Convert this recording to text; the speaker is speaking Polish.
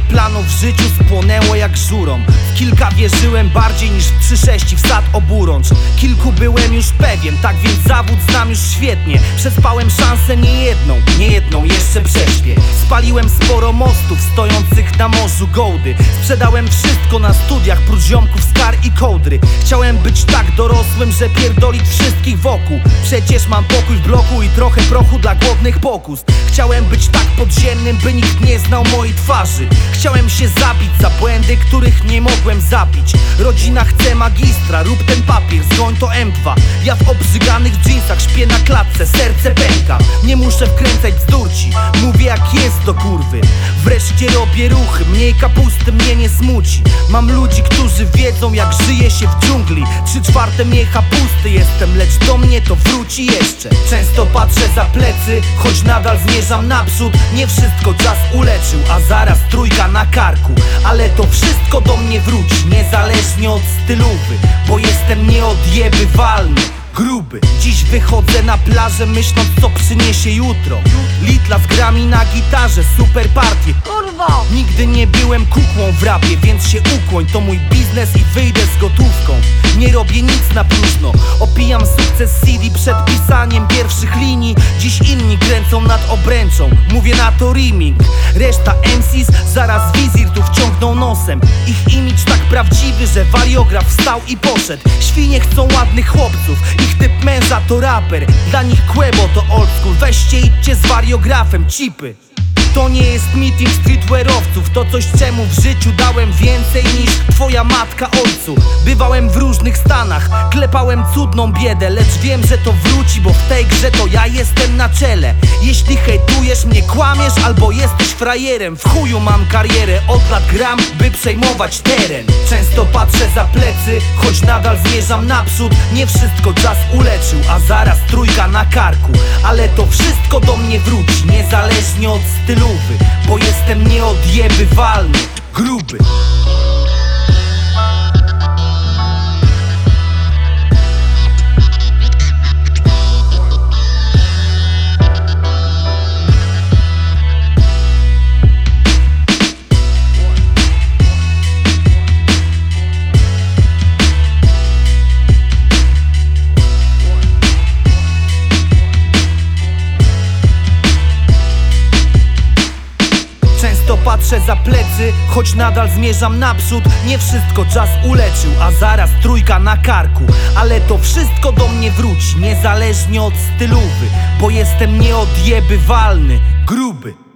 planów w życiu spłonęło jak żurą. W kilka wierzyłem bardziej niż w 3-6 w sad oburącz. Kilku byłem już pewien, tak więc zawód znam już świetnie. Przespałem szansę niejedną jeszcze prześpię. Spaliłem sporo mostów stojących na morzu gołdy. Sprzedałem wszystko na studiach prócz ziomków z kar i kołdry. Chciałem być tak dorosłym, że pierdolić wszystkich wokół. Przecież mam pokój w bloku i trochę prochu dla głodnych pokus. Chciałem być tak podziemnym, by nikt nie znał mojej twarzy. Chciałem się zabić za błędy, których nie mogłem zabić. Rodzina chce magistra, rób ten papier, zgoń to M2. Ja w obrzyganych dżinsach śpię na klatce, serce pęka. Nie muszę wkręcać bzdurci, mówię jak jest do kurwy. Wreszcie robię ruchy, mniej kapusty mnie nie smuci. Mam ludzi, którzy wiedzą jak żyje się w dżungli. 3/4 miecha pusty jestem, lecz do mnie to wróci jeszcze. Często patrzę za plecy, choć nadal zmierzam naprzód. Nie wszystko czas uleczył, a zaraz trójka na karku. Ale to wszystko do mnie wróci, niezależnie od stylowy, bo jestem nieodjebywalny, gruby. Dziś wychodzę na plażę myśląc co przyniesie jutro. Litla z grami na gitarze, super partie. Kurwo! Nigdy nie byłem kukłą w rapie, więc się ukłoń. To mój biznes i wyjdę z gotówką. Nie robię nic na próżno, opijam sukces CD przed pisaniem pierwszych linii. Dziś inni kręcą nad obręczą, mówię na to riming. Reszta MCs zaraz wizir tu wciągną nosem. Ich imidż tak prawdziwy, że wariograf wstał i poszedł. Świnie chcą ładnych chłopców, ich typ męża to raper. Dla nich Quebo to old school, weźcie idźcie z wariografem, cipy. To nie jest meeting streetwearowców, to coś czemu w życiu dałem więcej niż twoja matka ojcu. Bywałem w różnych stanach, klepałem cudną biedę, lecz wiem, że to wróci, bo w tej grze to ja jestem na czele. Jeśli hejtujesz mnie, kłamiesz albo jesteś frajerem. W chuju mam karierę, od lat gram, by przejmować teren. Często patrzę za plecy, choć nadal zmierzam naprzód. Nie wszystko czas uleczył, a zaraz trójka na karku. Ale to wszystko do mnie wróci, niezależnie od stylu, bo jestem nieodjebywalny, gruby. Patrzę za plecy, choć nadal zmierzam naprzód. Nie wszystko czas uleczył, a zaraz trójka na karku. Ale to wszystko do mnie wróci, niezależnie od stylowy, bo jestem nieodjebywalny, gruby.